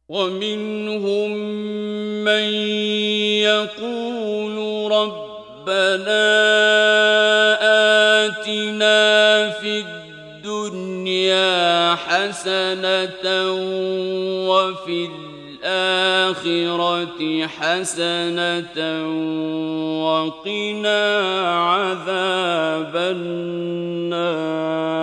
ومنهم من يقول ربنا آتنا في الدنيا حسنة وفي الآخرة حسنة وقنا عذاب النار